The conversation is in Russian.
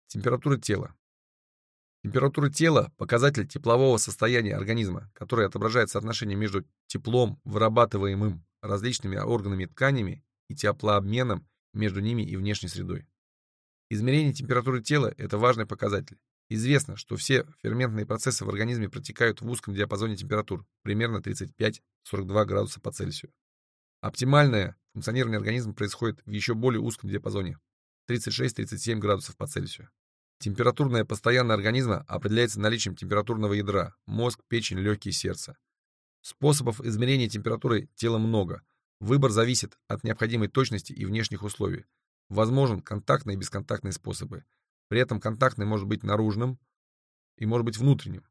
Температура тела. Температура тела – показатель теплового состояния организма, который отображает соотношение между теплом, вырабатываемым различными органами и тканями, и теплообменом между ними и внешней средой. Измерение температуры тела – это важный показатель. Известно, что все ферментные процессы в организме протекают в узком диапазоне температур, примерно 35-42 градуса по Цельсию. Оптимальное функционирование организма происходит в еще более узком диапазоне – 36-37 градусов по Цельсию. Температурное постоянное организма определяется наличием температурного ядра – мозг, печень, легкие, сердце. Способов измерения температуры тела много. Выбор зависит от необходимой точности и внешних условий. Возможен контактные и бесконтактные способы. При этом контактный может быть наружным и может быть внутренним.